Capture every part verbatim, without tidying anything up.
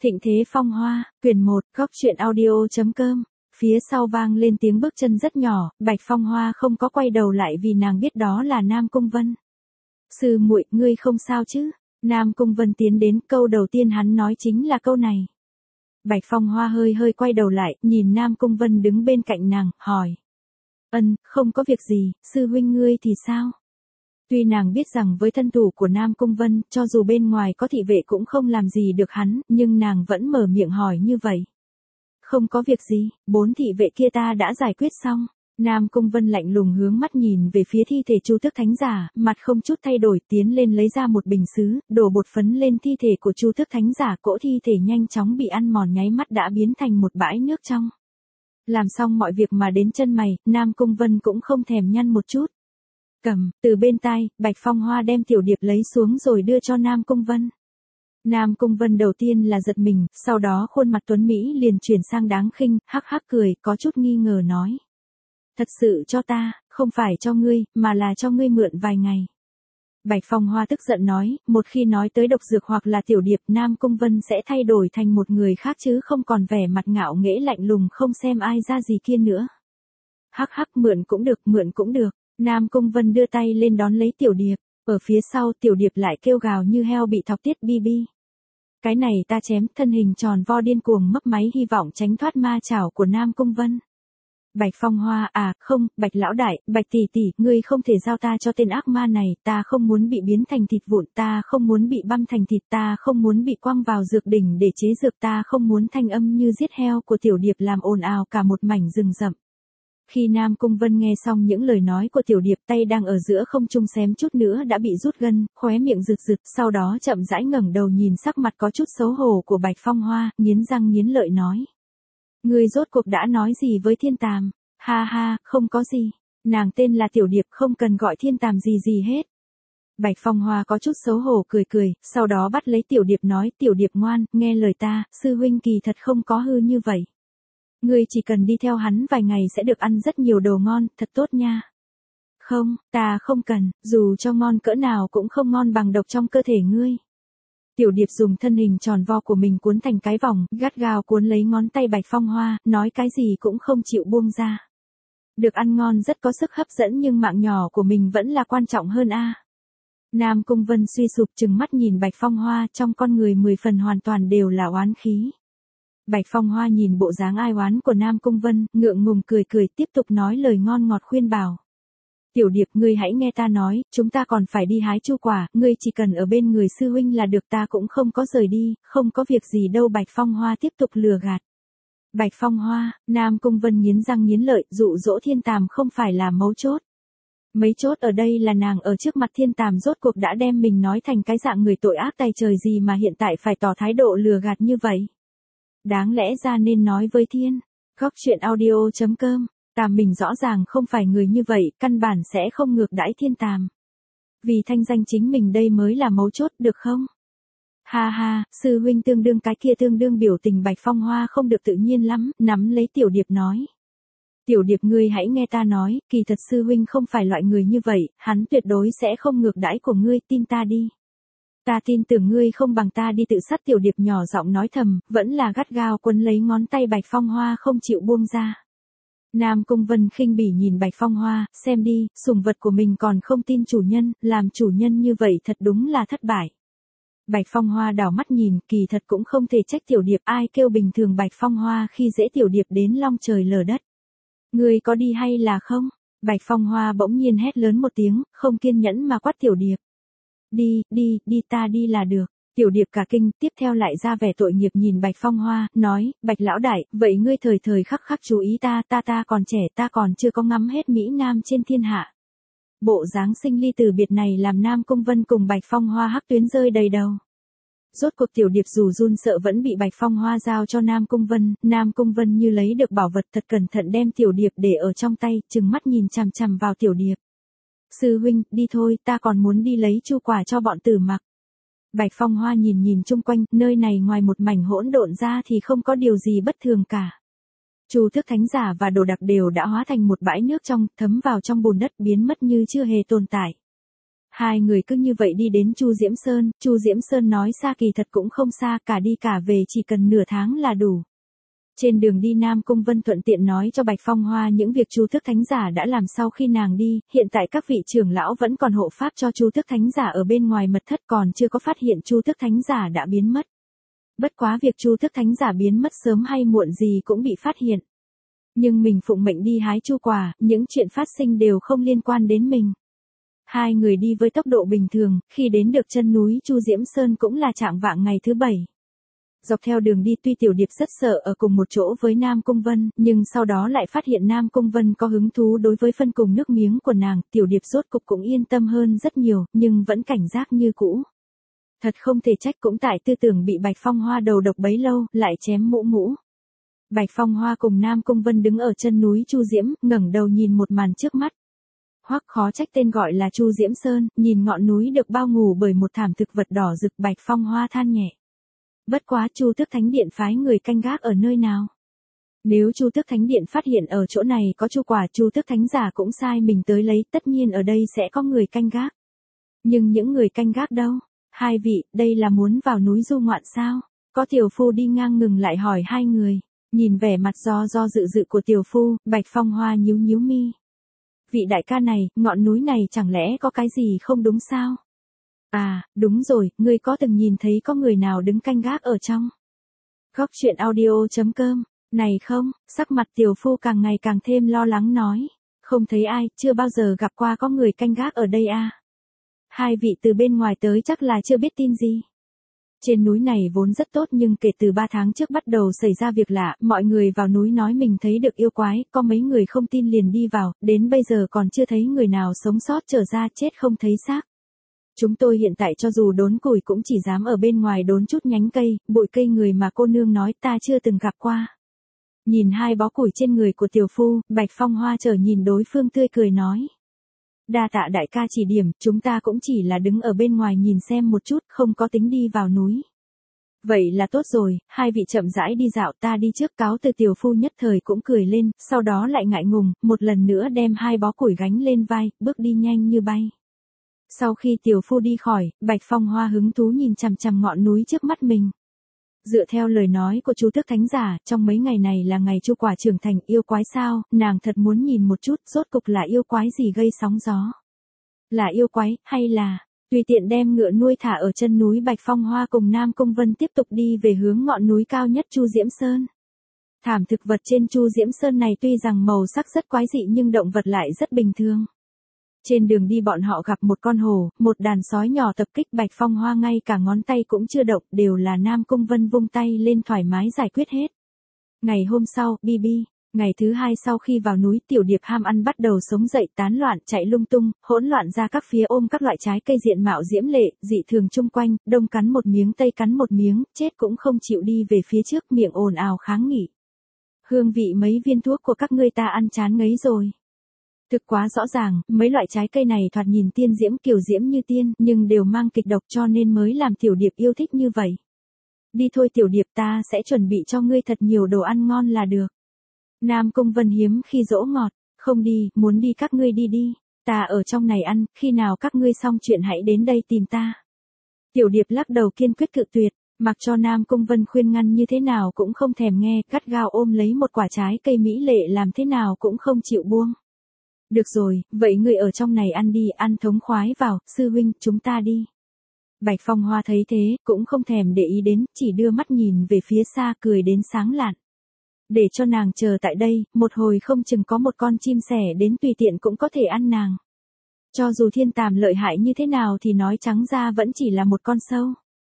Thịnh thế phong hoa, quyển một, góc truyện audio.com. Phía sau vang lên tiếng bước chân rất nhỏ, Bạch Phong Hoa không có quay đầu lại vì nàng biết đó là Nam Cung Vân. Sư muội, ngươi không sao chứ? Nam Cung Vân tiến đến, câu đầu tiên hắn nói chính là câu này. Bạch Phong Hoa hơi hơi quay đầu lại, nhìn Nam Cung Vân đứng bên cạnh nàng, hỏi. Ân, không có việc gì, sư huynh ngươi thì sao? Tuy nàng biết rằng với thân thủ của Nam Cung Vân, cho dù bên ngoài có thị vệ cũng không làm gì được hắn, nhưng nàng vẫn mở miệng hỏi như vậy. Không có việc gì, bốn thị vệ kia ta đã giải quyết xong. Nam Cung Vân lạnh lùng hướng mắt nhìn về phía thi thể Chu Tước Thánh Giả, mặt không chút thay đổi tiến lên lấy ra một bình sứ, đổ bột phấn lên thi thể của Chu Tước Thánh Giả, cỗ thi thể nhanh chóng bị ăn mòn nháy mắt đã biến thành một bãi nước trong. Làm xong mọi việc mà đến chân mày, Nam Cung Vân cũng không thèm nhăn một chút. Cầm, từ bên tai, Bạch Phong Hoa đem tiểu điệp lấy xuống rồi đưa cho Nam Cung Vân. Nam Cung Vân đầu tiên là giật mình, sau đó khuôn mặt tuấn Mỹ liền chuyển sang đáng khinh, hắc hắc cười, có chút nghi ngờ nói. Thật sự cho ta, không phải cho ngươi, mà là cho ngươi mượn vài ngày. Bạch Phong Hoa tức giận nói, một khi nói tới độc dược hoặc là tiểu điệp, Nam Cung Vân sẽ thay đổi thành một người khác chứ không còn vẻ mặt ngạo nghễ lạnh lùng không xem ai ra gì kia nữa. Hắc hắc, mượn cũng được, mượn cũng được. Nam Cung Vân đưa tay lên đón lấy tiểu điệp, ở phía sau tiểu điệp lại kêu gào như heo bị thọc tiết bi bi. Cái này ta chém, thân hình tròn vo điên cuồng mấp máy hy vọng tránh thoát ma chảo của Nam Cung Vân. Bạch Phong Hoa, à, không, Bạch lão đại, Bạch tỷ tỷ, ngươi không thể giao ta cho tên ác ma này, ta không muốn bị biến thành thịt vụn, ta không muốn bị băm thành thịt, ta không muốn bị quăng vào dược đỉnh để chế dược, ta không muốn thanh âm như giết heo của tiểu điệp làm ồn ào cả một mảnh rừng rậm. Khi Nam Cung Vân nghe xong những lời nói của tiểu điệp, tay đang ở giữa không trung xém chút nữa đã bị rút gân, khóe miệng rực rực, sau đó chậm rãi ngẩng đầu nhìn sắc mặt có chút xấu hổ của Bạch Phong Hoa, nghiến răng nghiến lợi nói. Ngươi rốt cuộc đã nói gì với thiên tàm? Ha ha, không có gì. Nàng tên là tiểu điệp, không cần gọi thiên tàm gì gì hết. Bạch Phong Hoa có chút xấu hổ cười cười, sau đó bắt lấy tiểu điệp nói, tiểu điệp ngoan, nghe lời ta, sư huynh kỳ thật không có hư như vậy. Ngươi chỉ cần đi theo hắn vài ngày sẽ được ăn rất nhiều đồ ngon, thật tốt nha. Không, ta không cần, dù cho ngon cỡ nào cũng không ngon bằng độc trong cơ thể ngươi. Tiểu điệp dùng thân hình tròn vo của mình cuốn thành cái vòng, gắt gao cuốn lấy ngón tay Bạch Phong Hoa, nói cái gì cũng không chịu buông ra. Được ăn ngon rất có sức hấp dẫn nhưng mạng nhỏ của mình vẫn là quan trọng hơn a. Nam Cung Vân suy sụp trừng mắt nhìn Bạch Phong Hoa, trong con người mười phần hoàn toàn đều là oán khí. Bạch Phong Hoa nhìn bộ dáng ai oán của Nam Cung Vân, ngượng ngùng cười cười tiếp tục nói lời ngon ngọt khuyên bảo. Tiểu điệp, ngươi hãy nghe ta nói, chúng ta còn phải đi hái chu quả, ngươi chỉ cần ở bên người sư huynh là được, ta cũng không có rời đi, không có việc gì đâu. Bạch Phong Hoa tiếp tục lừa gạt. Bạch Phong Hoa, Nam Cung Vân nghiến răng nghiến lợi, dụ dỗ thiên tàm không phải là mấu chốt. Mấy chốt ở đây là nàng ở trước mặt thiên tàm rốt cuộc đã đem mình nói thành cái dạng người tội ác tay trời gì mà hiện tại phải tỏ thái độ lừa gạt như vậy. Đáng lẽ ra nên nói với thiên. Góc truyện audio.com. Tàm mình rõ ràng không phải người như vậy, căn bản sẽ không ngược đãi thiên tàm. Vì thanh danh chính mình đây mới là mấu chốt, được không? Ha ha, sư huynh tương đương cái kia tương đương biểu tình. Bạch Phong Hoa không được tự nhiên lắm, nắm lấy tiểu điệp nói. Tiểu điệp, ngươi hãy nghe ta nói, kỳ thật sư huynh không phải loại người như vậy, hắn tuyệt đối sẽ không ngược đãi của ngươi, tin ta đi. Ta tin tưởng ngươi không bằng ta đi tự sát. Tiểu điệp nhỏ giọng nói thầm, vẫn là gắt gao quấn lấy ngón tay Bạch Phong Hoa không chịu buông ra. Nam Cung Vân khinh bỉ nhìn Bạch Phong Hoa, xem đi, sủng vật của mình còn không tin chủ nhân, làm chủ nhân như vậy thật đúng là thất bại. Bạch Phong Hoa đảo mắt nhìn, kỳ thật cũng không thể trách tiểu điệp, ai kêu bình thường Bạch Phong Hoa khi dễ tiểu điệp đến long trời lở đất. Ngươi có đi hay là không? Bạch Phong Hoa bỗng nhiên hét lớn một tiếng, không kiên nhẫn mà quát tiểu điệp. Đi, đi, đi, ta đi là được. Tiểu điệp cả kinh, tiếp theo lại ra vẻ tội nghiệp nhìn Bạch Phong Hoa, nói, Bạch lão đại, vậy ngươi thời thời khắc khắc chú ý ta, ta ta còn trẻ, ta còn chưa có ngắm hết Mỹ Nam trên thiên hạ. Bộ dáng sinh ly từ biệt này làm Nam Cung Vân cùng Bạch Phong Hoa hắc tuyến rơi đầy đầu. Rốt cuộc tiểu điệp dù run sợ vẫn bị Bạch Phong Hoa giao cho Nam Cung Vân, Nam Cung Vân như lấy được bảo vật thật cẩn thận đem tiểu điệp để ở trong tay, trừng mắt nhìn chằm chằm vào tiểu điệp. Sư huynh, đi thôi, ta còn muốn đi lấy chu quả cho bọn tử mặc. Bạch Phong Hoa nhìn nhìn chung quanh, nơi này ngoài một mảnh hỗn độn ra thì không có điều gì bất thường cả. Chu Tước Thánh Giả và đồ đặc đều đã hóa thành một bãi nước trong, thấm vào trong bùn đất biến mất như chưa hề tồn tại. Hai người cứ như vậy đi đến Chu Diễm Sơn, Chu Diễm Sơn nói xa kỳ thật cũng không xa, cả đi cả về chỉ cần nửa tháng là đủ. Trên đường đi Nam Cung Vân thuận tiện nói cho Bạch Phong Hoa những việc Chu Tước Thánh Giả đã làm sau khi nàng đi, hiện tại các vị trưởng lão vẫn còn hộ pháp cho Chu Tước Thánh Giả ở bên ngoài mật thất, còn chưa có phát hiện Chu Tước Thánh Giả đã biến mất. Bất quá việc Chu Tước Thánh Giả biến mất sớm hay muộn gì cũng bị phát hiện. Nhưng mình phụng mệnh đi hái chu quả, những chuyện phát sinh đều không liên quan đến mình. Hai người đi với tốc độ bình thường, khi đến được chân núi Chu Diễm Sơn cũng là chạng vạng ngày thứ bảy. Dọc theo đường đi tuy Tiểu Điệp rất sợ ở cùng một chỗ với Nam Cung Vân, nhưng sau đó lại phát hiện Nam Cung Vân có hứng thú đối với phân cùng nước miếng của nàng, Tiểu Điệp rốt cục cũng yên tâm hơn rất nhiều, nhưng vẫn cảnh giác như cũ. Thật không thể trách cũng tại tư tưởng bị Bạch Phong Hoa đầu độc bấy lâu, lại chém mũ mũ. Bạch Phong Hoa cùng Nam Cung Vân đứng ở chân núi Chu Diễm, ngẩng đầu nhìn một màn trước mắt. Hoắc khó trách tên gọi là Chu Diễm Sơn, nhìn ngọn núi được bao ngủ bởi một thảm thực vật đỏ rực, Bạch Phong Hoa than nhẹ. Bất quá Chu Tước Thánh Điện phái người canh gác ở nơi nào? Nếu Chu Tước Thánh Điện phát hiện ở chỗ này có chu quả, Chu Tước Thánh Giả cũng sai mình tới lấy, tất nhiên ở đây sẽ có người canh gác. Nhưng những người canh gác đâu? Hai vị, đây là muốn vào núi du ngoạn sao? Có tiểu phu đi ngang ngừng lại hỏi hai người. Nhìn vẻ mặt do do dự dự của tiểu phu, Bạch Phong Hoa nhíu nhíu mi. Vị đại ca này, ngọn núi này chẳng lẽ có cái gì không đúng sao? À, đúng rồi, ngươi có từng nhìn thấy có người nào đứng canh gác ở trong? Góc truyện audio chấm com, này không, sắc mặt tiểu phu càng ngày càng thêm lo lắng nói. Không thấy ai, chưa bao giờ gặp qua có người canh gác ở đây à? Hai vị từ bên ngoài tới chắc là chưa biết tin gì. Trên núi này vốn rất tốt nhưng kể từ ba tháng trước bắt đầu xảy ra việc lạ, mọi người vào núi nói mình thấy được yêu quái, có mấy người không tin liền đi vào, đến bây giờ còn chưa thấy người nào sống sót trở ra, chết không thấy xác. Chúng tôi hiện tại cho dù đốn củi cũng chỉ dám ở bên ngoài đốn chút nhánh cây, bụi cây người mà cô nương nói ta chưa từng gặp qua. Nhìn hai bó củi trên người của tiểu phu, Bạch Phong Hoa trở nhìn đối phương tươi cười nói. Đa tạ đại ca chỉ điểm, chúng ta cũng chỉ là đứng ở bên ngoài nhìn xem một chút, không có tính đi vào núi. Vậy là tốt rồi, hai vị chậm rãi đi dạo, ta đi trước, cáo từ. Tiểu phu nhất thời cũng cười lên, sau đó lại ngại ngùng, một lần nữa đem hai bó củi gánh lên vai, bước đi nhanh như bay. Sau khi tiểu phu đi khỏi, Bạch Phong Hoa hứng thú nhìn chằm chằm ngọn núi trước mắt mình. Dựa theo lời nói của Chu Tước Thánh Giả, trong mấy ngày này là ngày chu quả trưởng thành, yêu quái sao, nàng thật muốn nhìn một chút, rốt cục là yêu quái gì gây sóng gió. Là yêu quái, hay là, tùy tiện đem ngựa nuôi thả ở chân núi. Bạch Phong Hoa cùng Nam Cung Vân tiếp tục đi về hướng ngọn núi cao nhất Chu Diễm Sơn. Thảm thực vật trên Chu Diễm Sơn này tuy rằng màu sắc rất quái dị nhưng động vật lại rất bình thường. Trên đường đi bọn họ gặp một con hổ, một đàn sói nhỏ tập kích Bạch Phong Hoa ngay cả ngón tay cũng chưa động, đều là Nam Cung Vân vung tay lên thoải mái giải quyết hết. Ngày hôm sau, Bi Bi, ngày thứ hai sau khi vào núi, Tiểu Điệp ham ăn bắt đầu sống dậy, tán loạn, chạy lung tung, hỗn loạn ra các phía, ôm các loại trái cây diện mạo diễm lệ, dị thường chung quanh, đông cắn một miếng tây cắn một miếng, chết cũng không chịu đi về phía trước, miệng ồn ào kháng nghị. Hương vị mấy viên thuốc của các ngươi ta ăn chán ngấy rồi. Thực quá rõ ràng, mấy loại trái cây này thoạt nhìn tiên diễm kiều diễm như tiên, nhưng đều mang kịch độc cho nên mới làm Tiểu Điệp yêu thích như vậy. Đi thôi Tiểu Điệp, ta sẽ chuẩn bị cho ngươi thật nhiều đồ ăn ngon là được. Nam Cung Vân hiếm khi dỗ ngọt, không đi, muốn đi các ngươi đi đi, ta ở trong này ăn, khi nào các ngươi xong chuyện hãy đến đây tìm ta. Tiểu Điệp lắc đầu kiên quyết cự tuyệt, mặc cho Nam Cung Vân khuyên ngăn như thế nào cũng không thèm nghe, gắt gao ôm lấy một quả trái cây mỹ lệ làm thế nào cũng không chịu buông. Được rồi, vậy ngươi ở trong này ăn đi, ăn thống khoái vào, sư huynh, chúng ta đi. Bạch Phong Hoa thấy thế, cũng không thèm để ý đến, chỉ đưa mắt nhìn về phía xa, cười đến sáng lạn. Để cho nàng chờ tại đây, một hồi không chừng có một con chim sẻ đến tùy tiện cũng có thể ăn nàng. Cho dù thiên tàm lợi hại như thế nào thì nói trắng ra vẫn chỉ là một con sâu.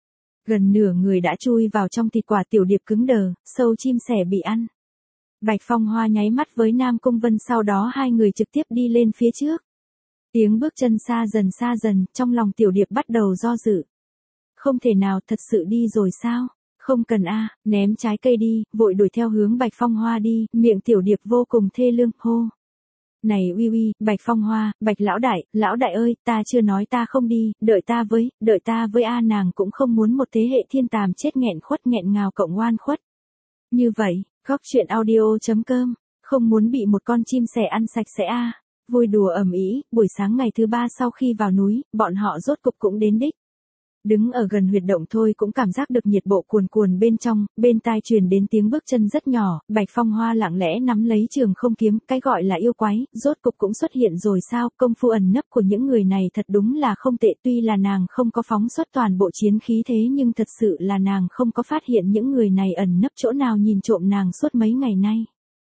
Gần nửa người đã chui vào trong thịt quả. Tiểu Điệp cứng đờ, sâu chim sẻ bị ăn. Bạch Phong Hoa nháy mắt với Nam Cung Vân, sau đó hai người trực tiếp đi lên phía trước. Tiếng bước chân xa dần xa dần, trong lòng Tiểu Điệp bắt đầu do dự. Không thể nào, thật sự đi rồi sao? Không cần a, ném trái cây đi, vội đuổi theo hướng Bạch Phong Hoa đi, miệng Tiểu Điệp vô cùng thê lương, hô. Này uy uy, Bạch Phong Hoa, Bạch lão đại, lão đại ơi, ta chưa nói ta không đi, đợi ta với, đợi ta với a, nàng cũng không muốn một thế hệ thiên tàm chết nghẹn khuất nghẹn ngào cộng oan khuất. Như vậy, góc truyện audio chấm com, không muốn bị một con chim sẻ ăn sạch sẽ a. vui đùa ầm ĩ, buổi sáng ngày thứ ba sau khi vào núi, bọn họ rốt cục cũng đến đích. Đứng ở gần huyệt động thôi cũng cảm giác được nhiệt bộ cuồn cuồn bên trong, bên tai truyền đến tiếng bước chân rất nhỏ, Bạch Phong Hoa lặng lẽ nắm lấy trường không kiếm, cái gọi là yêu quái, rốt cục cũng xuất hiện rồi sao, công phu ẩn nấp của những người này thật đúng là không tệ, tuy là nàng không có phóng xuất toàn bộ chiến khí thế nhưng thật sự là nàng không có phát hiện những người này ẩn nấp chỗ nào nhìn trộm nàng suốt mấy ngày nay.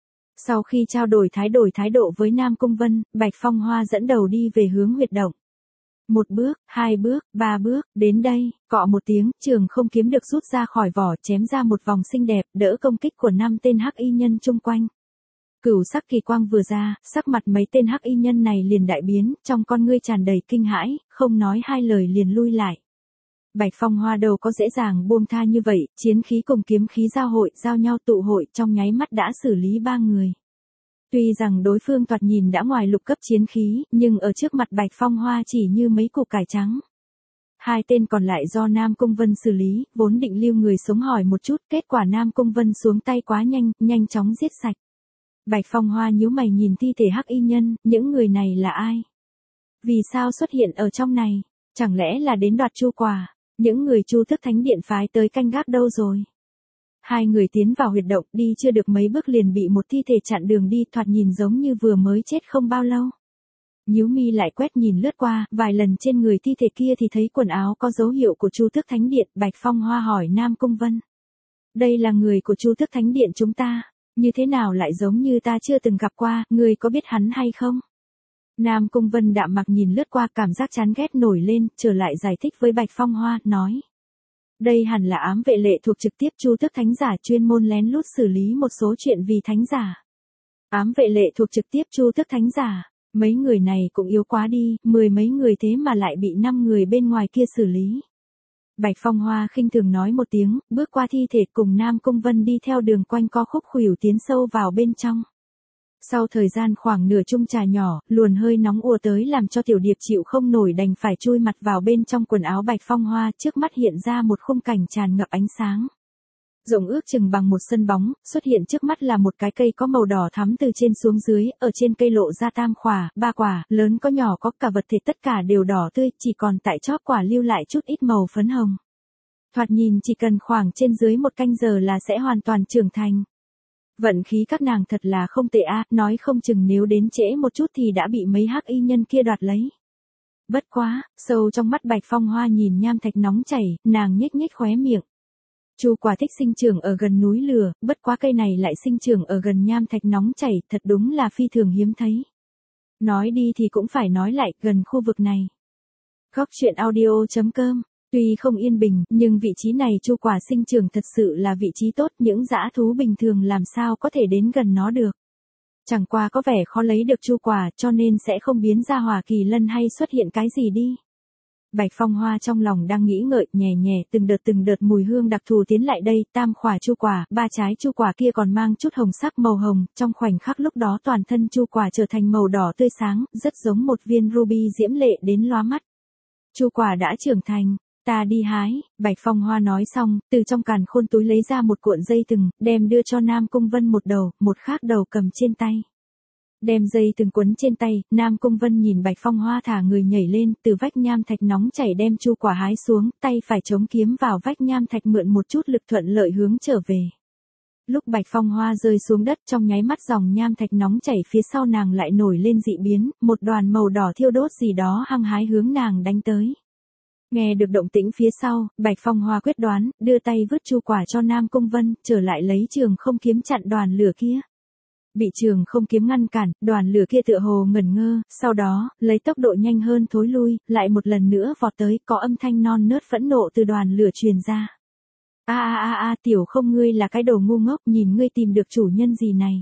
Sau khi trao đổi thái đổi thái độ với Nam Cung Vân, Bạch Phong Hoa dẫn đầu đi về hướng huyệt động. Một bước, hai bước, ba bước, đến đây, cọ một tiếng, trường không kiếm được rút ra khỏi vỏ, chém ra một vòng xinh đẹp, đỡ công kích của năm tên hắc y nhân chung quanh. Cửu sắc kỳ quang vừa ra, sắc mặt mấy tên hắc y nhân này liền đại biến, trong con ngươi tràn đầy kinh hãi, không nói hai lời liền lui lại. Bạch Phong Hoa đâu có dễ dàng buông tha như vậy, chiến khí cùng kiếm khí giao hội, giao nhau tụ hội, trong nháy mắt đã xử lý ba người. Tuy rằng đối phương thoạt nhìn đã ngoài lục cấp chiến khí, nhưng ở trước mặt Bạch Phong Hoa chỉ như mấy củ cải trắng. Hai tên còn lại do Nam Cung Vân xử lý, vốn định lưu người sống hỏi một chút, kết quả Nam Cung Vân xuống tay quá nhanh, nhanh chóng giết sạch. Bạch Phong Hoa nhíu mày nhìn thi thể hắc y nhân, những người này là ai? Vì sao xuất hiện ở trong này? Chẳng lẽ là đến đoạt chu quả? Những người Chu Tước Thánh Điện phái tới canh gác đâu rồi? Hai người tiến vào huyệt động, đi chưa được mấy bước liền bị một thi thể chặn đường đi, thoạt nhìn giống như vừa mới chết không bao lâu. Nhíu mi lại quét nhìn lướt qua, vài lần trên người thi thể kia thì thấy quần áo có dấu hiệu của Chu Tước Thánh Điện, Bạch Phong Hoa hỏi Nam Cung Vân. Đây là người của Chu Tước Thánh Điện chúng ta, như thế nào lại giống như ta chưa từng gặp qua, người có biết hắn hay không? Nam Cung Vân đạm mặc nhìn lướt qua, cảm giác chán ghét nổi lên, trở lại giải thích với Bạch Phong Hoa, nói. Đây hẳn là ám vệ lệ thuộc trực tiếp Chu Tước Thánh Giả, chuyên môn lén lút xử lý một số chuyện vì Thánh Giả. Ám vệ lệ thuộc trực tiếp Chu Tước Thánh Giả, mấy người này cũng yếu quá đi, mười mấy người thế mà lại bị năm người bên ngoài kia xử lý. Bạch Phong Hoa khinh thường nói một tiếng, bước qua thi thể cùng Nam Cung Vân đi theo đường quanh co khúc khuỷu tiến sâu vào bên trong. Sau thời gian khoảng nửa chung trà nhỏ, luồn hơi nóng ùa tới làm cho Tiểu Điệp chịu không nổi đành phải chui mặt vào bên trong quần áo Bạch Phong Hoa, trước mắt hiện ra một khung cảnh tràn ngập ánh sáng. Rộng ước chừng bằng một sân bóng, xuất hiện trước mắt là một cái cây có màu đỏ thắm từ trên xuống dưới, ở trên cây lộ ra tam khỏa, ba quả, lớn có nhỏ có cả vật thể tất cả đều đỏ tươi, chỉ còn tại chóp quả lưu lại chút ít màu phấn hồng. Thoạt nhìn chỉ cần khoảng trên dưới một canh giờ là sẽ hoàn toàn trưởng thành. Vận khí các nàng thật là không tệ a, nói không chừng nếu đến trễ một chút thì đã bị mấy hắc y nhân kia đoạt lấy. Bất quá, sâu trong mắt Bạch Phong Hoa nhìn nham thạch nóng chảy, nàng nhếch nhếch khóe miệng. Chu quả thích sinh trưởng ở gần núi lửa, bất quá cây này lại sinh trưởng ở gần nham thạch nóng chảy, thật đúng là phi thường hiếm thấy. Nói đi thì cũng phải nói lại, gần khu vực này. Góc truyện audio chấm com. Tuy không yên bình, nhưng vị trí này chu quả sinh trưởng thật sự là vị trí tốt, những dã thú bình thường làm sao có thể đến gần nó được. Chẳng qua có vẻ khó lấy được chu quả, cho nên sẽ không biến ra hỏa kỳ lân hay xuất hiện cái gì đi. Bạch Phong Hoa trong lòng đang nghĩ ngợi, nhẹ nhẹ từng đợt từng đợt mùi hương đặc thù tiến lại đây, tam khỏa chu quả, ba trái chu quả kia còn mang chút hồng sắc màu hồng, trong khoảnh khắc lúc đó toàn thân chu quả trở thành màu đỏ tươi sáng, rất giống một viên ruby diễm lệ đến lóa mắt. Chu quả đã trưởng thành. Ta đi hái, Bạch Phong Hoa nói xong, từ trong càn khôn túi lấy ra một cuộn dây thừng, đem đưa cho Nam Cung Vân một đầu, một khác đầu cầm trên tay. Đem dây thừng quấn trên tay, Nam Cung Vân nhìn Bạch Phong Hoa thả người nhảy lên, từ vách nham thạch nóng chảy đem chu quả hái xuống, tay phải chống kiếm vào vách nham thạch mượn một chút lực thuận lợi hướng trở về. Lúc Bạch Phong Hoa rơi xuống đất trong nháy mắt dòng nham thạch nóng chảy phía sau nàng lại nổi lên dị biến, một đoàn màu đỏ thiêu đốt gì đó hăng hái hướng nàng đánh tới. Nghe được động tĩnh phía sau, Bạch Phong Hoa quyết đoán, đưa tay vứt chu quả cho Nam Cung Vân, trở lại lấy trường không kiếm chặn đoàn lửa kia. Bị trường không kiếm ngăn cản, đoàn lửa kia tựa hồ ngẩn ngơ, sau đó, lấy tốc độ nhanh hơn thối lui, lại một lần nữa vọt tới, có âm thanh non nớt phẫn nộ từ đoàn lửa truyền ra. A a a a, tiểu không, ngươi là cái đồ ngu ngốc, nhìn ngươi tìm được chủ nhân gì này.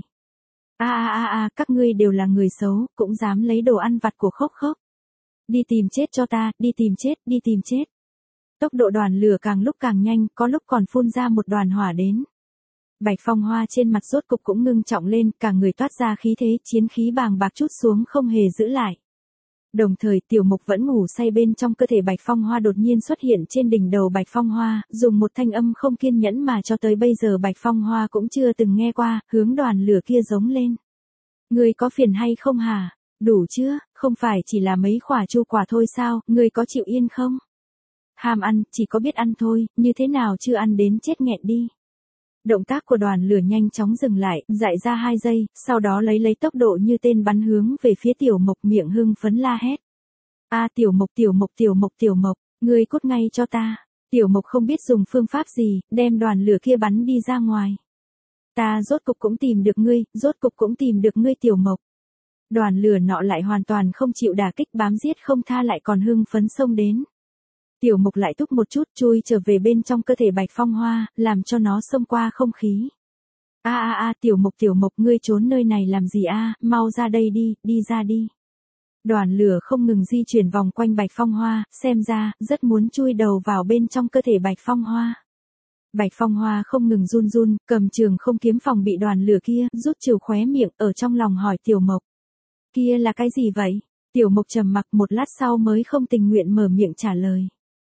A a a a, các ngươi đều là người xấu, cũng dám lấy đồ ăn vặt của Khốc Khốc. Đi tìm chết cho ta, đi tìm chết, đi tìm chết. Tốc độ đoàn lửa càng lúc càng nhanh, có lúc còn phun ra một đoàn hỏa đến. Bạch Phong Hoa trên mặt rốt cục cũng ngưng trọng lên, cả người toát ra khí thế, chiến khí bàng bạc chút xuống không hề giữ lại. Đồng thời Tiểu Mục vẫn ngủ say bên trong cơ thể Bạch Phong Hoa đột nhiên xuất hiện trên đỉnh đầu Bạch Phong Hoa, dùng một thanh âm không kiên nhẫn mà cho tới bây giờ Bạch Phong Hoa cũng chưa từng nghe qua, hướng đoàn lửa kia giống lên. Người có phiền hay không hả? Đủ chưa, không phải chỉ là mấy khỏa chu quả thôi sao, ngươi có chịu yên không? Ham ăn, chỉ có biết ăn thôi, như thế nào chưa ăn đến chết nghẹn đi. Động tác của đoàn lửa nhanh chóng dừng lại, dại ra hai giây, sau đó lấy lấy tốc độ như tên bắn hướng về phía tiểu mộc, miệng hưng phấn la hét. A tiểu mộc tiểu mộc tiểu mộc tiểu mộc, ngươi cút ngay cho ta. Tiểu mộc không biết dùng phương pháp gì, đem đoàn lửa kia bắn đi ra ngoài. Ta rốt cục cũng tìm được ngươi, rốt cục cũng tìm được ngươi tiểu mộc. Đoàn lửa nọ lại hoàn toàn không chịu đả kích, bám giết không tha, lại còn hưng phấn xông đến. Tiểu mục lại thúc một chút, chui trở về bên trong cơ thể Bạch Phong Hoa, làm cho nó xông qua không khí. A a a, tiểu mục tiểu mục, ngươi trốn nơi này làm gì a, mau ra đây đi, đi ra đi. Đoàn lửa không ngừng di chuyển vòng quanh Bạch Phong Hoa, xem ra, rất muốn chui đầu vào bên trong cơ thể Bạch Phong Hoa. Bạch Phong Hoa không ngừng run run, cầm trường không kiếm phòng bị đoàn lửa kia, rút trừ khóe miệng, ở trong lòng hỏi tiểu mộc. Kia là cái gì vậy? Tiểu mộc trầm mặc một lát sau mới không tình nguyện mở miệng trả lời.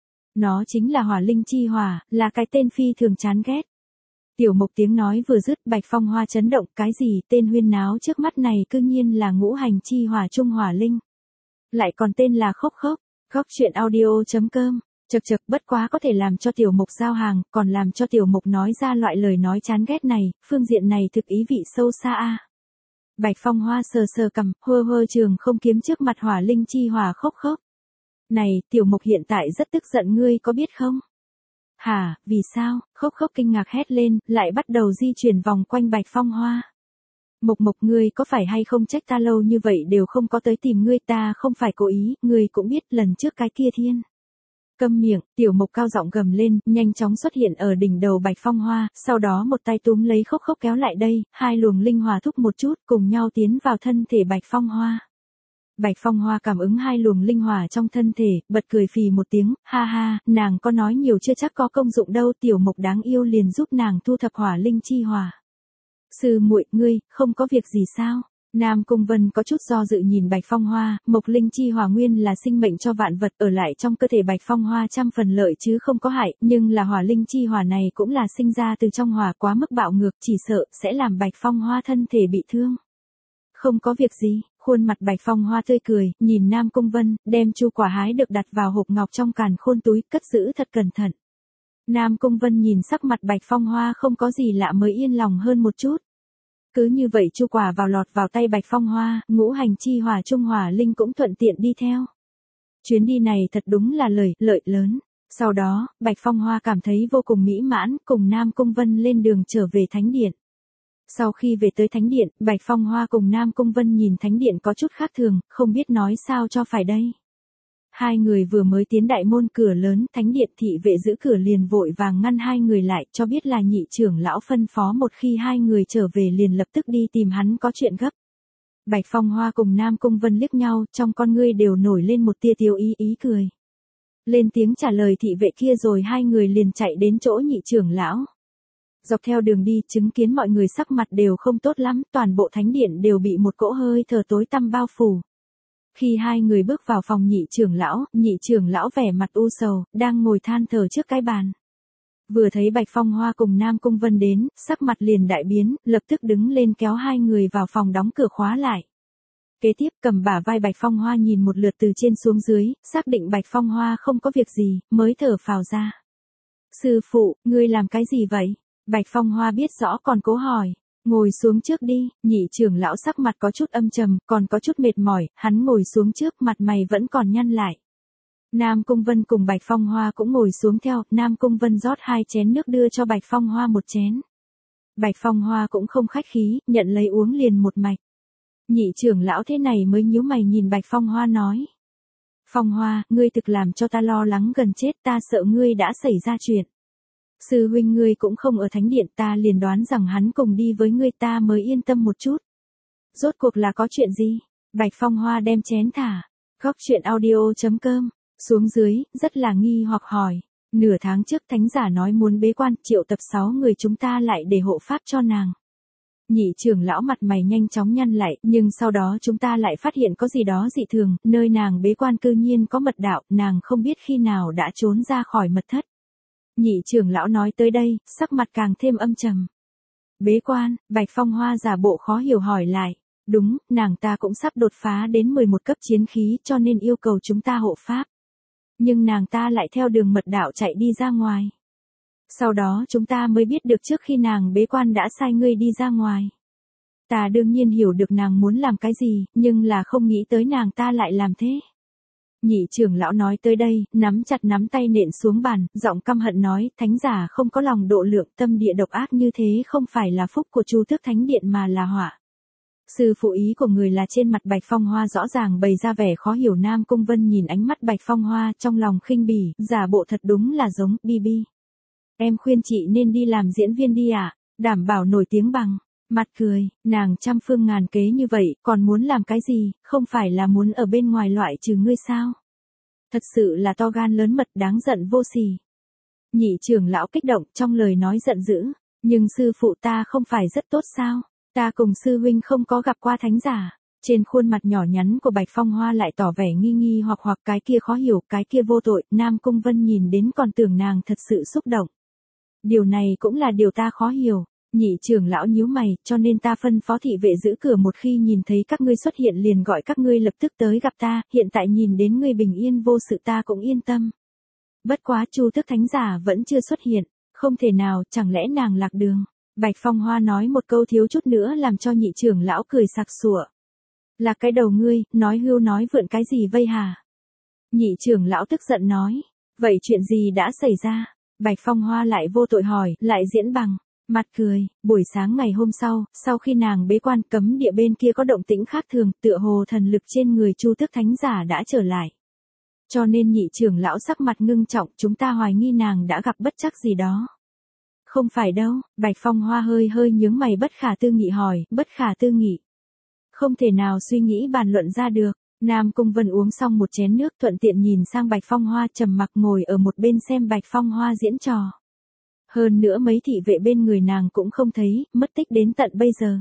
Nó chính là hỏa linh chi hỏa, là cái tên phi thường chán ghét. Tiểu mộc tiếng nói vừa dứt, Bạch Phong Hoa chấn động, cái gì, tên huyên náo trước mắt này cư nhiên là ngũ hành chi hỏa trung hỏa linh. Lại còn tên là khốc khốc, khóc chuyện audio chấm com. Chật chật, bất quá có thể làm cho tiểu mục giao hàng, còn làm cho tiểu mục nói ra loại lời nói chán ghét này, phương diện này thực ý vị sâu xa a. Bạch Phong Hoa sờ sờ cằm, hơ hơ trường không kiếm trước mặt hỏa linh chi hỏa khốc khốc. Này, tiểu mục hiện tại rất tức giận, ngươi có biết không? Hả, vì sao? Khốc khốc kinh ngạc hét lên, lại bắt đầu di chuyển vòng quanh Bạch Phong Hoa. Mộc mộc, ngươi có phải hay không trách ta lâu như vậy đều không có tới tìm ngươi, ta không phải cố ý, ngươi cũng biết lần trước cái kia thiên. Câm miệng, tiểu mộc cao giọng gầm lên, nhanh chóng xuất hiện ở đỉnh đầu Bạch Phong Hoa, sau đó một tay túm lấy khốc khốc kéo lại đây, hai luồng linh hỏa thúc một chút, cùng nhau tiến vào thân thể Bạch Phong Hoa. Bạch Phong Hoa cảm ứng hai luồng linh hỏa trong thân thể, bật cười phì một tiếng, ha ha, nàng có nói nhiều chưa chắc có công dụng đâu, tiểu mộc đáng yêu liền giúp nàng thu thập hỏa linh chi hỏa. Sư muội, ngươi, không có việc gì sao? Nam Cung Vân có chút do dự nhìn Bạch Phong Hoa, mộc linh chi hỏa nguyên là sinh mệnh cho vạn vật, ở lại trong cơ thể Bạch Phong Hoa trăm phần lợi chứ không có hại, nhưng là hỏa linh chi hỏa này cũng là sinh ra từ trong hỏa, quá mức bạo ngược, chỉ sợ sẽ làm Bạch Phong Hoa thân thể bị thương. Không có việc gì, khuôn mặt Bạch Phong Hoa tươi cười, nhìn Nam Cung Vân, đem chu quả hái được đặt vào hộp ngọc trong càn khôn túi, cất giữ thật cẩn thận. Nam Cung Vân nhìn sắc mặt Bạch Phong Hoa không có gì lạ mới yên lòng hơn một chút. Cứ như vậy chu quả vào lọt vào tay Bạch Phong Hoa, ngũ hành chi hỏa trung hỏa linh cũng thuận tiện đi theo. Chuyến đi này thật đúng là lời, lợi lớn. Sau đó, Bạch Phong Hoa cảm thấy vô cùng mỹ mãn, cùng Nam Cung Vân lên đường trở về Thánh Điện. Sau khi về tới Thánh Điện, Bạch Phong Hoa cùng Nam Cung Vân nhìn Thánh Điện có chút khác thường, không biết nói sao cho phải đây. Hai người vừa mới tiến đại môn cửa lớn, Thánh Điện thị vệ giữ cửa liền vội vàng ngăn hai người lại, cho biết là nhị trưởng lão phân phó một khi hai người trở về liền lập tức đi tìm hắn có chuyện gấp. Bạch Phong Hoa cùng Nam Cung Vân liếc nhau, trong con ngươi đều nổi lên một tia tiêu ý ý cười. Lên tiếng trả lời thị vệ kia rồi hai người liền chạy đến chỗ nhị trưởng lão. Dọc theo đường đi, chứng kiến mọi người sắc mặt đều không tốt lắm, toàn bộ Thánh Điện đều bị một cỗ hơi thở tối tăm bao phủ. Khi hai người bước vào phòng nhị trưởng lão, nhị trưởng lão vẻ mặt u sầu, đang ngồi than thở trước cái bàn. Vừa thấy Bạch Phong Hoa cùng Nam Cung Vân đến, sắc mặt liền đại biến, lập tức đứng lên kéo hai người vào phòng đóng cửa khóa lại. Kế tiếp cầm bả vai Bạch Phong Hoa nhìn một lượt từ trên xuống dưới, xác định Bạch Phong Hoa không có việc gì, mới thở phào ra. Sư phụ, ngươi làm cái gì vậy? Bạch Phong Hoa biết rõ còn cố hỏi. Ngồi xuống trước đi, nhị trưởng lão sắc mặt có chút âm trầm, còn có chút mệt mỏi, hắn ngồi xuống trước, mặt mày vẫn còn nhăn lại. Nam Cung Vân cùng Bạch Phong Hoa cũng ngồi xuống theo, Nam Cung Vân rót hai chén nước đưa cho Bạch Phong Hoa một chén. Bạch Phong Hoa cũng không khách khí, nhận lấy uống liền một mạch. Nhị trưởng lão thế này mới nhíu mày nhìn Bạch Phong Hoa nói. Phong Hoa, ngươi thực làm cho ta lo lắng gần chết, ta sợ ngươi đã xảy ra chuyện. Sư huynh ngươi cũng không ở Thánh Điện, ta liền đoán rằng hắn cùng đi với ngươi, ta mới yên tâm một chút. Rốt cuộc là có chuyện gì? Bạch Phong Hoa đem chén thả. Khóc chuyện audio chấm com. Xuống dưới, rất là nghi hoặc hỏi. Nửa tháng trước thánh giả nói muốn bế quan, triệu tập sáu người chúng ta lại để hộ pháp cho nàng. Nhị trưởng lão mặt mày nhanh chóng nhăn lại, nhưng sau đó chúng ta lại phát hiện có gì đó dị thường, nơi nàng bế quan cư nhiên có mật đạo, nàng không biết khi nào đã trốn ra khỏi mật thất. Nhị trưởng lão nói tới đây, sắc mặt càng thêm âm trầm. Bế quan, Bạch Phong Hoa giả bộ khó hiểu hỏi lại. Đúng, nàng ta cũng sắp đột phá đến mười một cấp chiến khí cho nên yêu cầu chúng ta hộ pháp. Nhưng nàng ta lại theo đường mật đạo chạy đi ra ngoài. Sau đó chúng ta mới biết được trước khi nàng bế quan đã sai ngươi đi ra ngoài. Ta đương nhiên hiểu được nàng muốn làm cái gì, nhưng là không nghĩ tới nàng ta lại làm thế. Nhị trưởng lão nói tới đây, nắm chặt nắm tay nện xuống bàn, giọng căm hận nói, thánh giả không có lòng độ lượng, tâm địa độc ác như thế không phải là phúc của Chu Tước Thánh Điện mà là họa. Sư phụ ý của người là trên mặt Bạch Phong Hoa rõ ràng bày ra vẻ khó hiểu. Nam Cung Vân nhìn ánh mắt Bạch Phong Hoa trong lòng khinh bỉ, giả bộ thật đúng là giống, bi bi. Em khuyên chị nên đi làm diễn viên đi ạ, à? Đảm bảo nổi tiếng bằng. Mặt cười, nàng trăm phương ngàn kế như vậy, còn muốn làm cái gì, không phải là muốn ở bên ngoài loại trừ ngươi sao? Thật sự là to gan lớn mật đáng giận vô sỉ. Nhị trưởng lão kích động trong lời nói giận dữ, nhưng sư phụ ta không phải rất tốt sao? Ta cùng sư huynh không có gặp qua thánh giả. Trên khuôn mặt nhỏ nhắn của Bạch Phong Hoa lại tỏ vẻ nghi nghi hoặc hoặc cái kia khó hiểu, cái kia vô tội, Nam Cung Vân nhìn đến còn tưởng nàng thật sự xúc động. Điều này cũng là điều ta khó hiểu. Nhị trưởng lão nhíu mày, cho nên ta phân phó thị vệ giữ cửa một khi nhìn thấy các ngươi xuất hiện liền gọi các ngươi lập tức tới gặp ta, hiện tại nhìn đến ngươi bình yên vô sự ta cũng yên tâm. Bất quá Chu Tước Thánh giả vẫn chưa xuất hiện, không thể nào, chẳng lẽ nàng lạc đường. Bạch Phong Hoa nói một câu thiếu chút nữa làm cho nhị trưởng lão cười sặc sụa. Là cái đầu ngươi, nói hưu nói vượn cái gì vây hả? Nhị trưởng lão tức giận nói, vậy chuyện gì đã xảy ra? Bạch Phong Hoa lại vô tội hỏi, lại diễn bằng. Mặt cười, buổi sáng ngày hôm sau, sau khi nàng bế quan cấm địa bên kia có động tĩnh khác thường, tựa hồ thần lực trên người Chu Tước Thánh giả đã trở lại. Cho nên nhị trưởng lão sắc mặt ngưng trọng, chúng ta hoài nghi nàng đã gặp bất trắc gì đó. Không phải đâu, Bạch Phong Hoa hơi hơi nhướng mày bất khả tư nghị hỏi, bất khả tư nghị. Không thể nào suy nghĩ bàn luận ra được. Nam Cung Vân uống xong một chén nước thuận tiện nhìn sang Bạch Phong Hoa trầm mặc ngồi ở một bên xem Bạch Phong Hoa diễn trò. Hơn nữa mấy thị vệ bên người nàng cũng không thấy, mất tích đến tận bây giờ.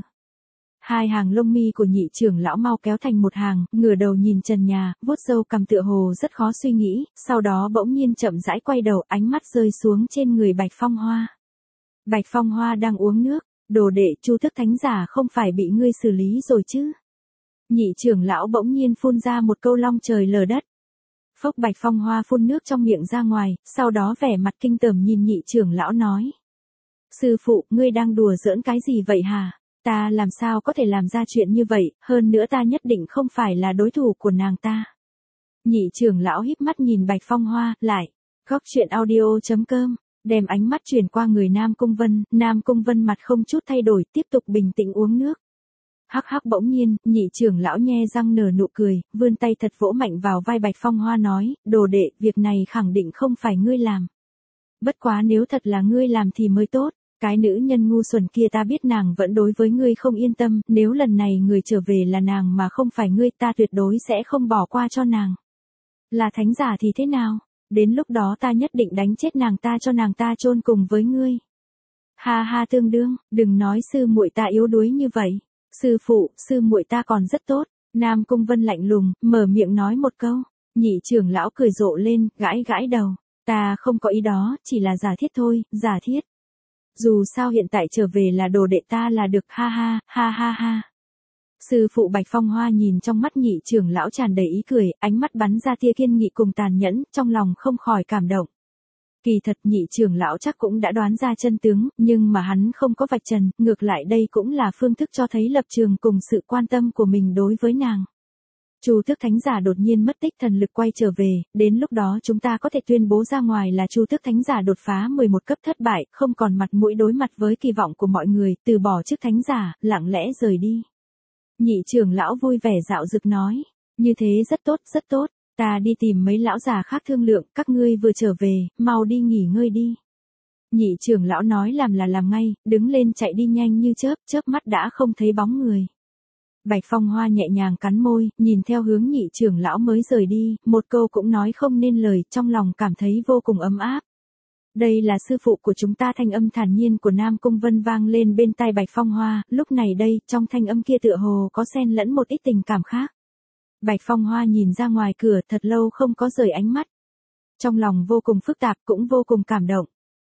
Hai hàng lông mi của nhị trưởng lão mau kéo thành một hàng, ngửa đầu nhìn trần nhà, vuốt râu cằm tựa hồ rất khó suy nghĩ, sau đó bỗng nhiên chậm rãi quay đầu, ánh mắt rơi xuống trên người Bạch Phong Hoa. Bạch Phong Hoa đang uống nước, đồ đệ Chu Tước Thánh giả không phải bị ngươi xử lý rồi chứ? Nhị trưởng lão bỗng nhiên phun ra một câu long trời lở đất. Phốc Bạch Phong Hoa phun nước trong miệng ra ngoài, sau đó vẻ mặt kinh tởm nhìn nhị trưởng lão nói. Sư phụ, ngươi đang đùa giỡn cái gì vậy hả? Ta làm sao có thể làm ra chuyện như vậy, hơn nữa ta nhất định không phải là đối thủ của nàng ta. Nhị trưởng lão híp mắt nhìn Bạch Phong Hoa, lại. Góc truyện audio chấm com, đem ánh mắt chuyển qua người Nam Cung Vân, Nam Cung Vân mặt không chút thay đổi, tiếp tục bình tĩnh uống nước. Hắc hắc bỗng nhiên, nhị trưởng lão nhe răng nở nụ cười, vươn tay thật vỗ mạnh vào vai Bạch Phong Hoa nói, đồ đệ, việc này khẳng định không phải ngươi làm. Bất quá nếu thật là ngươi làm thì mới tốt, cái nữ nhân ngu xuẩn kia ta biết nàng vẫn đối với ngươi không yên tâm, nếu lần này người trở về là nàng mà không phải ngươi ta tuyệt đối sẽ không bỏ qua cho nàng. Là thánh giả thì thế nào? Đến lúc đó ta nhất định đánh chết nàng ta cho nàng ta chôn cùng với ngươi. Ha ha tương đương, đừng nói sư muội ta yếu đuối như vậy. Sư phụ, sư muội ta còn rất tốt. Nam Cung Vân lạnh lùng, mở miệng nói một câu. Nhị trưởng lão cười rộ lên, gãi gãi đầu. Ta không có ý đó, chỉ là giả thiết thôi, giả thiết. Dù sao hiện tại trở về là đồ đệ ta là được, ha ha, ha ha ha. Sư phụ Bạch Phong Hoa nhìn trong mắt nhị trưởng lão tràn đầy ý cười, ánh mắt bắn ra tia kiên nghị cùng tàn nhẫn, trong lòng không khỏi cảm động. Kỳ thật nhị trưởng lão chắc cũng đã đoán ra chân tướng, nhưng mà hắn không có vạch trần, ngược lại đây cũng là phương thức cho thấy lập trường cùng sự quan tâm của mình đối với nàng. Chu Tước Thánh giả đột nhiên mất tích thần lực quay trở về, đến lúc đó chúng ta có thể tuyên bố ra ngoài là Chu Tước Thánh giả đột phá mười một cấp thất bại, không còn mặt mũi đối mặt với kỳ vọng của mọi người, từ bỏ chức thánh giả, lặng lẽ rời đi. Nhị trưởng lão vui vẻ dạo dực nói, như thế rất tốt, rất tốt. Ta đi tìm mấy lão già khác thương lượng, các ngươi vừa trở về, mau đi nghỉ ngơi đi. Nhị trưởng lão nói làm là làm ngay, đứng lên chạy đi nhanh như chớp, chớp mắt đã không thấy bóng người. Bạch Phong Hoa nhẹ nhàng cắn môi, nhìn theo hướng nhị trưởng lão mới rời đi, một câu cũng nói không nên lời, trong lòng cảm thấy vô cùng ấm áp. Đây là sư phụ của chúng ta, thanh âm thản nhiên của Nam Cung Vân vang lên bên tai Bạch Phong Hoa, lúc này đây, trong thanh âm kia tựa hồ có xen lẫn một ít tình cảm khác. Bạch Phong Hoa nhìn ra ngoài cửa thật lâu không có rời ánh mắt. Trong lòng vô cùng phức tạp cũng vô cùng cảm động.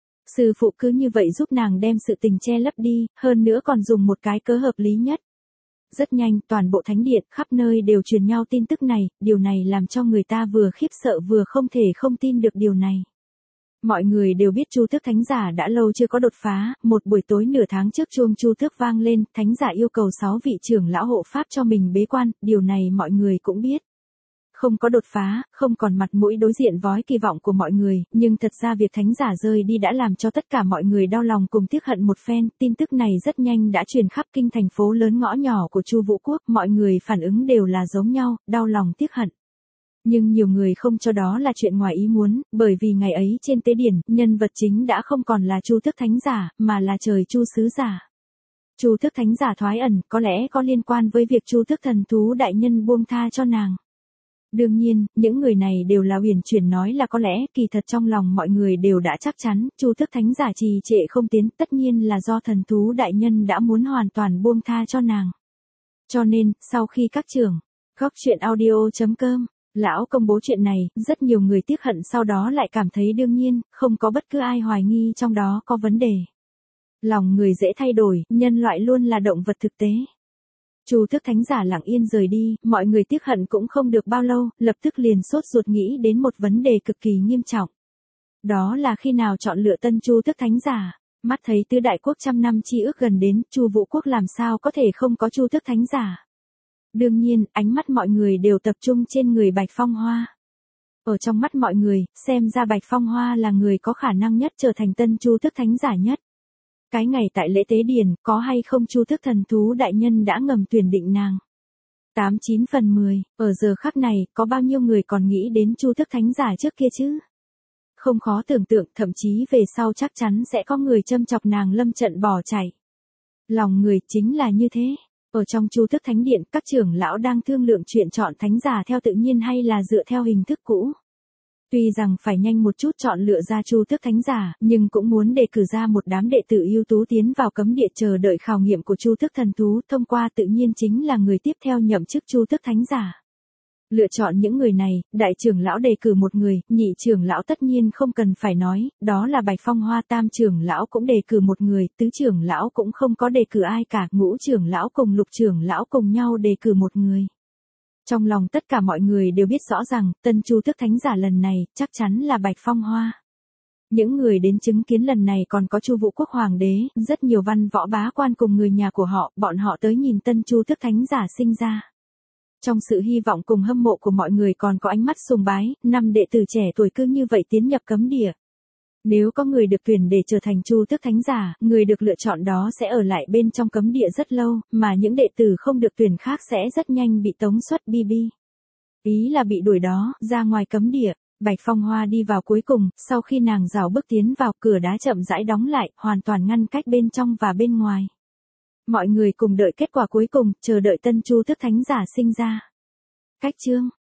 Sư phụ cứ như vậy giúp nàng đem sự tình che lấp đi, hơn nữa còn dùng một cái cớ hợp lý nhất. Rất nhanh, toàn bộ thánh điện, khắp nơi đều truyền nhau tin tức này, điều này làm cho người ta vừa khiếp sợ vừa không thể không tin được điều này. Mọi người đều biết Chu Tước Thánh Giả đã lâu chưa có đột phá, một buổi tối nửa tháng trước chuông Chu Tước vang lên, Thánh Giả yêu cầu sáu vị trưởng lão hộ pháp cho mình bế quan, điều này mọi người cũng biết. Không có đột phá, không còn mặt mũi đối diện với kỳ vọng của mọi người, nhưng thật ra việc Thánh Giả rơi đi đã làm cho tất cả mọi người đau lòng cùng tiếc hận một phen, tin tức này rất nhanh đã truyền khắp kinh thành phố lớn ngõ nhỏ của Chu Vũ Quốc, mọi người phản ứng đều là giống nhau, đau lòng tiếc hận. Nhưng nhiều người không cho đó là chuyện ngoài ý muốn, bởi vì ngày ấy trên tế điển, nhân vật chính đã không còn là Chu Tước Thánh Giả, mà là trời Chu Sứ Giả. Chu Tước Thánh Giả thoái ẩn, có lẽ có liên quan với việc Chu Tước Thần Thú Đại Nhân buông tha cho nàng. Đương nhiên, những người này đều là huyền chuyển nói là có lẽ, kỳ thật trong lòng mọi người đều đã chắc chắn, Chu Tước Thánh Giả trì trệ không tiến, tất nhiên là do Thần Thú Đại Nhân đã muốn hoàn toàn buông tha cho nàng. Cho nên, sau khi các trưởng, góc truyện audio chấm com lão công bố chuyện này, rất nhiều người tiếc hận sau đó lại cảm thấy đương nhiên, không có bất cứ ai hoài nghi trong đó có vấn đề. Lòng người dễ thay đổi, nhân loại luôn là động vật thực tế. Chu Tước Thánh Giả lặng yên rời đi, mọi người tiếc hận cũng không được bao lâu, lập tức liền sốt ruột nghĩ đến một vấn đề cực kỳ nghiêm trọng. Đó là khi nào chọn lựa tân Chu Tước Thánh Giả. Mắt thấy tứ đại quốc trăm năm chi ước gần đến, Chu Vũ Quốc làm sao có thể không có Chu Tước Thánh Giả. Đương nhiên, ánh mắt mọi người đều tập trung trên người Bạch Phong Hoa. Ở trong mắt mọi người, xem ra Bạch Phong Hoa là người có khả năng nhất trở thành tân Chu Tước Thánh Giả nhất. Cái ngày tại lễ tế điển, có hay không Chu Tước Thần Thú Đại Nhân đã ngầm tuyển định nàng. tám chín phần mười, ở giờ khắc này, có bao nhiêu người còn nghĩ đến Chu Tước Thánh Giả trước kia chứ? Không khó tưởng tượng, thậm chí về sau chắc chắn sẽ có người châm chọc nàng lâm trận bỏ chạy. Lòng người chính là như thế. Ở trong Chu Tước Thánh Điện, các trưởng lão đang thương lượng chuyện chọn thánh giả theo tự nhiên hay là dựa theo hình thức cũ. Tuy rằng phải nhanh một chút chọn lựa ra Chu Tước Thánh Giả, nhưng cũng muốn đề cử ra một đám đệ tử ưu tú tiến vào cấm địa chờ đợi khảo nghiệm của Chu Tước Thần Thú, thông qua tự nhiên chính là người tiếp theo nhậm chức Chu Tước Thánh Giả. Lựa chọn những người này, đại trưởng lão đề cử một người, nhị trưởng lão tất nhiên không cần phải nói, đó là Bạch Phong Hoa, tam trưởng lão cũng đề cử một người, tứ trưởng lão cũng không có đề cử ai cả, ngũ trưởng lão cùng lục trưởng lão cùng nhau đề cử một người. Trong lòng tất cả mọi người đều biết rõ rằng, tân Chu Tước Thánh Giả lần này, chắc chắn là Bạch Phong Hoa. Những người đến chứng kiến lần này còn có Chu Vũ Quốc Hoàng đế, rất nhiều văn võ bá quan cùng người nhà của họ, bọn họ tới nhìn tân Chu Tước Thánh Giả sinh ra. Trong sự hy vọng cùng hâm mộ của mọi người còn có ánh mắt sùng bái, năm đệ tử trẻ tuổi cứ như vậy tiến nhập cấm địa. Nếu có người được tuyển để trở thành Chu Tước Thánh Giả, người được lựa chọn đó sẽ ở lại bên trong cấm địa rất lâu, mà những đệ tử không được tuyển khác sẽ rất nhanh bị tống xuất bi bi. Ý là bị đuổi đó, ra ngoài cấm địa. Bạch Phong Hoa đi vào cuối cùng, sau khi nàng rảo bước tiến vào, cửa đá chậm rãi đóng lại, hoàn toàn ngăn cách bên trong và bên ngoài. Mọi người cùng đợi kết quả cuối cùng, chờ đợi tân Chu Tước Thánh Giả sinh ra. Cách chương